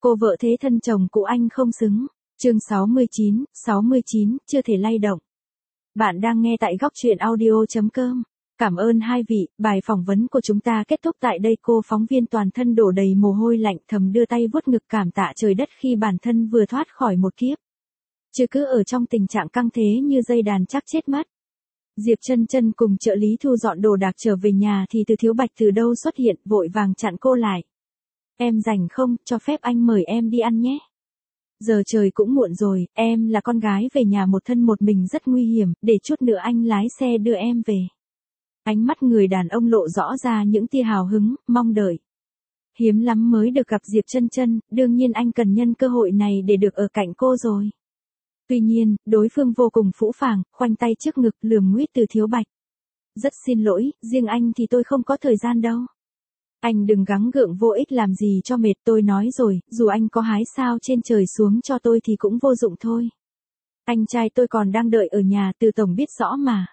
Cô vợ thế thân chồng cũ anh không xứng. Chương 69, chưa thể lay động. Bạn đang nghe tại góc truyện audio.com. Cảm ơn hai vị, bài phỏng vấn của chúng ta kết thúc tại đây. Cô phóng viên toàn thân đổ đầy mồ hôi lạnh thầm đưa tay vuốt ngực cảm tạ trời đất khi bản thân vừa thoát khỏi một kiếp. Chứ cứ ở trong tình trạng căng thế như dây đàn chắc chết mất. Diệp Chân Chân cùng trợ lý thu dọn đồ đạc trở về nhà thì Từ Thiếu Bạch từ đâu xuất hiện vội vàng chặn cô lại. Em rảnh không, cho phép anh mời em đi ăn nhé. Giờ trời cũng muộn rồi, em là con gái về nhà một thân một mình rất nguy hiểm, để chút nữa anh lái xe đưa em về. Ánh mắt người đàn ông lộ rõ ra những tia hào hứng, mong đợi. Hiếm lắm mới được gặp Diệp Chân Chân, đương nhiên anh cần nhân cơ hội này để được ở cạnh cô rồi. Tuy nhiên, đối phương vô cùng phũ phàng, khoanh tay trước ngực lườm nguýt Từ Thiếu Bạch. Rất xin lỗi, riêng anh thì tôi không có thời gian đâu. Anh đừng gắng gượng vô ích làm gì cho mệt, tôi nói rồi, dù anh có hái sao trên trời xuống cho tôi thì cũng vô dụng thôi. Anh trai tôi còn đang đợi ở nhà, Từ tổng biết rõ mà.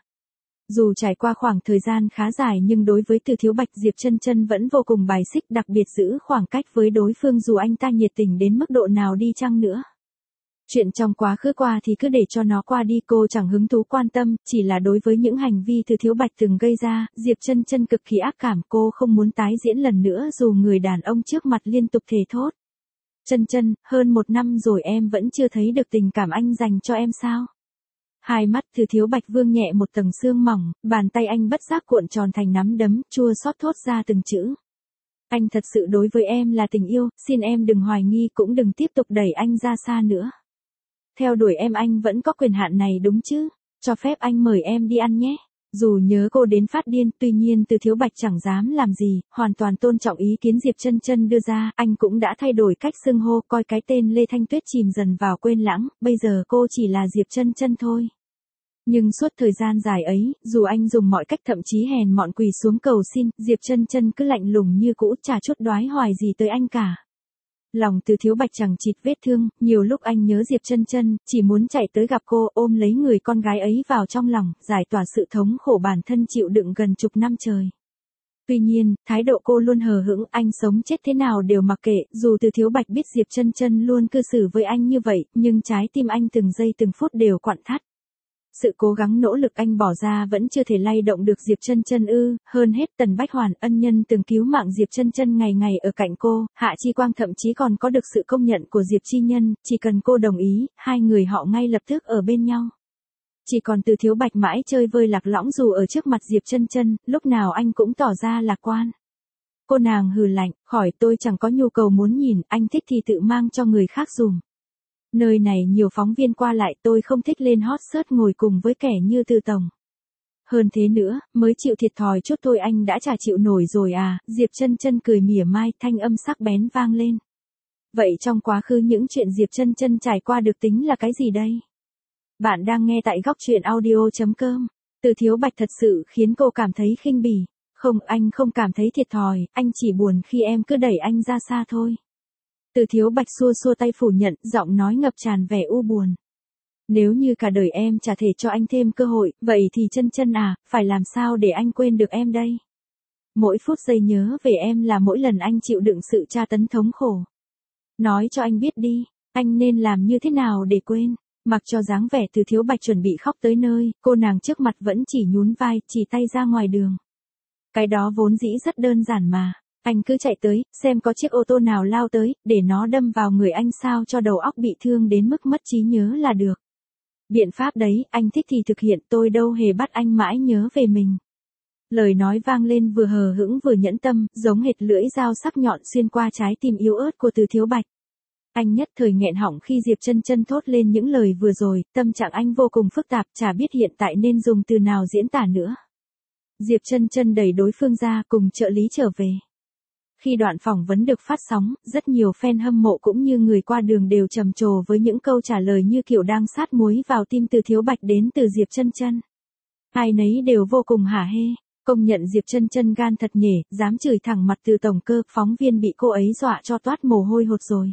Dù trải qua khoảng thời gian khá dài nhưng đối với Từ Thiếu Bạch Diệp Chân Chân vẫn vô cùng bài xích, đặc biệt giữ khoảng cách với đối phương dù anh ta nhiệt tình đến mức độ nào đi chăng nữa. Chuyện trong quá khứ qua thì cứ để cho nó qua đi, cô chẳng hứng thú quan tâm, chỉ là đối với những hành vi Từ Thiếu Bạch từng gây ra, Diệp Chân Chân cực kỳ ác cảm, cô không muốn tái diễn lần nữa dù người đàn ông trước mặt liên tục thề thốt. Chân Chân, hơn 1 năm rồi em vẫn chưa thấy được tình cảm anh dành cho em sao? Hai mắt Từ Thiếu Bạch vương nhẹ một tầng sương mỏng, bàn tay anh bất giác cuộn tròn thành nắm đấm, chua xót thốt ra từng chữ. Anh thật sự đối với em là tình yêu, xin em đừng hoài nghi cũng đừng tiếp tục đẩy anh ra xa nữa. Theo đuổi em anh vẫn có quyền hạn này đúng chứ, cho phép anh mời em đi ăn nhé. Dù nhớ cô đến phát điên, tuy nhiên Từ Thiếu Bạch chẳng dám làm gì, hoàn toàn tôn trọng ý kiến Diệp Chân Chân đưa ra, anh cũng đã thay đổi cách xưng hô, coi cái tên Lê Thanh Tuyết chìm dần vào quên lãng, bây giờ cô chỉ là Diệp Chân Chân thôi. Nhưng suốt thời gian dài ấy, dù anh dùng mọi cách thậm chí hèn mọn quỳ xuống cầu xin, Diệp Chân Chân cứ lạnh lùng như cũ, chả chút đoái hoài gì tới anh cả. Lòng Từ Thiếu Bạch chẳng chịt vết thương, nhiều lúc anh nhớ Diệp Chân Chân, chỉ muốn chạy tới gặp cô, ôm lấy người con gái ấy vào trong lòng, giải tỏa sự thống khổ bản thân chịu đựng gần chục năm trời. Tuy nhiên, thái độ cô luôn hờ hững, anh sống chết thế nào đều mặc kệ, dù Từ Thiếu Bạch biết Diệp Chân Chân luôn cư xử với anh như vậy, nhưng trái tim anh từng giây từng phút đều quặn thắt. Sự cố gắng nỗ lực anh bỏ ra vẫn chưa thể lay động được Diệp Chân Chân ư, hơn hết Tần Bách Hoàn, ân nhân từng cứu mạng Diệp Chân Chân ngày ngày ở cạnh cô, Hạ Chi Quang thậm chí còn có được sự công nhận của Diệp Chi Nhân, chỉ cần cô đồng ý, hai người họ ngay lập tức ở bên nhau. Chỉ còn Từ Thiếu Bạch mãi chơi vơi lạc lõng dù ở trước mặt Diệp Chân Chân, lúc nào anh cũng tỏ ra lạc quan. Cô nàng hừ lạnh, khỏi tôi chẳng có nhu cầu muốn nhìn, anh thích thì tự mang cho người khác dùm. Nơi này nhiều phóng viên qua lại, tôi không thích lên hot search ngồi cùng với kẻ như Từ tổng. Hơn thế nữa, mới chịu thiệt thòi chút thôi anh đã chả chịu nổi rồi à, Diệp Chân Chân cười mỉa mai, thanh âm sắc bén vang lên. Vậy trong quá khứ những chuyện Diệp Chân Chân trải qua được tính là cái gì đây? Bạn đang nghe tại góc truyện audio.com. Từ Thiếu Bạch thật sự khiến cô cảm thấy khinh bỉ. Không, anh không cảm thấy thiệt thòi, anh chỉ buồn khi em cứ đẩy anh ra xa thôi. Từ Thiếu Bạch xua xua tay phủ nhận, giọng nói ngập tràn vẻ u buồn. Nếu như cả đời em chả thể cho anh thêm cơ hội, vậy thì Chân Chân à, phải làm sao để anh quên được em đây? Mỗi phút giây nhớ về em là mỗi lần anh chịu đựng sự tra tấn thống khổ. Nói cho anh biết đi, anh nên làm như thế nào để quên? Mặc cho dáng vẻ Từ Thiếu Bạch chuẩn bị khóc tới nơi, cô nàng trước mặt vẫn chỉ nhún vai, chỉ tay ra ngoài đường. Cái đó vốn dĩ rất đơn giản mà. Anh cứ chạy tới, xem có chiếc ô tô nào lao tới, để nó đâm vào người anh sao cho đầu óc bị thương đến mức mất trí nhớ là được. Biện pháp đấy, anh thích thì thực hiện, tôi đâu hề bắt anh mãi nhớ về mình. Lời nói vang lên vừa hờ hững vừa nhẫn tâm, giống hệt lưỡi dao sắc nhọn xuyên qua trái tim yếu ớt của Từ Thiếu Bạch. Anh nhất thời nghẹn họng khi Diệp Chân Chân thốt lên những lời vừa rồi, tâm trạng anh vô cùng phức tạp, chả biết hiện tại nên dùng từ nào diễn tả nữa. Diệp Chân Chân đẩy đối phương ra cùng trợ lý trở về. Khi đoạn phỏng vấn được phát sóng, rất nhiều fan hâm mộ cũng như người qua đường đều trầm trồ với những câu trả lời như kiểu đang sát muối vào tim Từ Thiếu Bạch đến từ Diệp Chân Chân. Ai nấy đều vô cùng hả hê, công nhận Diệp Chân Chân gan thật nhỉ, dám chửi thẳng mặt Từ tổng cơ, phóng viên bị cô ấy dọa cho toát mồ hôi hột rồi.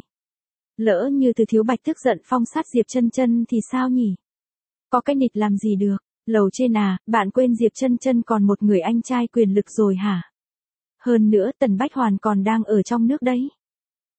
Lỡ như Từ Thiếu Bạch tức giận phong sát Diệp Chân Chân thì sao nhỉ? Có cái nịt làm gì được, lầu trên à, bạn quên Diệp Chân Chân còn một người anh trai quyền lực rồi hả? Hơn nữa Tần Bách Hoàn còn đang ở trong nước đấy.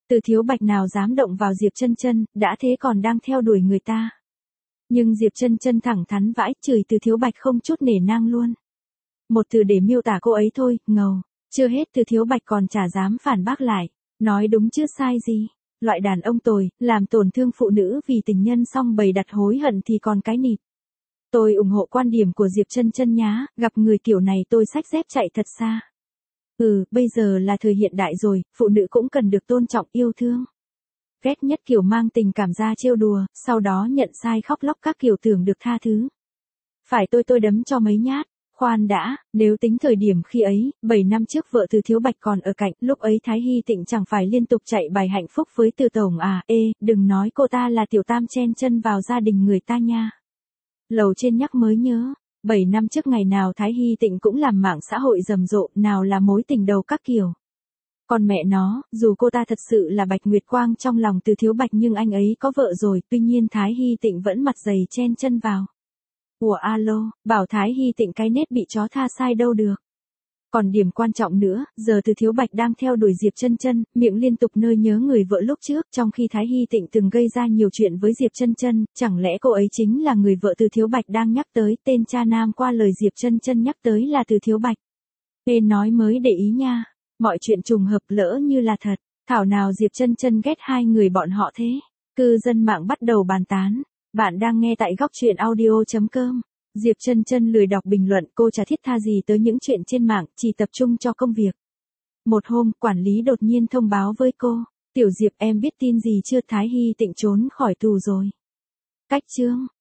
Từ Thiếu Bạch nào dám động vào Diệp Chân Chân, đã thế còn đang theo đuổi người ta. Nhưng Diệp Chân Chân thẳng thắn vãi chửi Từ Thiếu Bạch không chút nể nang luôn. Một từ để miêu tả cô ấy thôi, ngầu. Chưa hết Từ Thiếu Bạch còn chả dám phản bác lại. Nói đúng chứ sai gì. Loại đàn ông tồi, làm tổn thương phụ nữ vì tình nhân xong bày đặt hối hận thì còn cái nịt. Tôi ủng hộ quan điểm của Diệp Chân Chân nhá, gặp người kiểu này tôi xách dép chạy thật xa. Bây giờ là thời hiện đại rồi, phụ nữ cũng cần được tôn trọng yêu thương. Ghét nhất kiểu mang tình cảm ra trêu đùa, sau đó nhận sai khóc lóc các kiểu tưởng được tha thứ. Phải tôi đấm cho mấy nhát. Khoan đã, nếu tính thời điểm khi ấy, 7 năm trước vợ Từ Thiếu Bạch còn ở cạnh, lúc ấy Thái Hy Tịnh chẳng phải liên tục chạy bài hạnh phúc với Từ Tổng à, đừng nói cô ta là tiểu tam chen chân vào gia đình người ta nha. Lầu trên nhắc mới nhớ, 7 năm trước ngày nào Thái Hy Tịnh cũng làm mạng xã hội rầm rộ, nào là mối tình đầu các kiểu. Còn mẹ nó, dù cô ta thật sự là Bạch Nguyệt Quang trong lòng Từ Thiếu Bạch nhưng anh ấy có vợ rồi, tuy nhiên Thái Hy Tịnh vẫn mặt dày chen chân vào. Ủa alo, bảo Thái Hy Tịnh cái nết bị chó tha sai đâu được. Còn điểm quan trọng nữa, giờ Từ Thiếu Bạch đang theo đuổi Diệp Chân Chân, miệng liên tục nơi nhớ người vợ lúc trước, trong khi Thái Hy Tịnh từng gây ra nhiều chuyện với Diệp Chân Chân, chẳng lẽ cô ấy chính là người vợ Từ Thiếu Bạch đang nhắc tới, tên cha nam qua lời Diệp Chân Chân nhắc tới là Từ Thiếu Bạch. Nên nói mới để ý nha, mọi chuyện trùng hợp lỡ như là thật, thảo nào Diệp Chân Chân ghét hai người bọn họ thế. Cư dân mạng bắt đầu bàn tán. Bạn đang nghe tại góc truyện audio.com. Diệp Chân Chân lười đọc bình luận, cô chả thiết tha gì tới những chuyện trên mạng, chỉ tập trung cho công việc. Một hôm, quản lý đột nhiên thông báo với cô, "Tiểu Diệp em biết tin gì chưa, Thái Hy Tịnh trốn khỏi tù rồi." Cách chương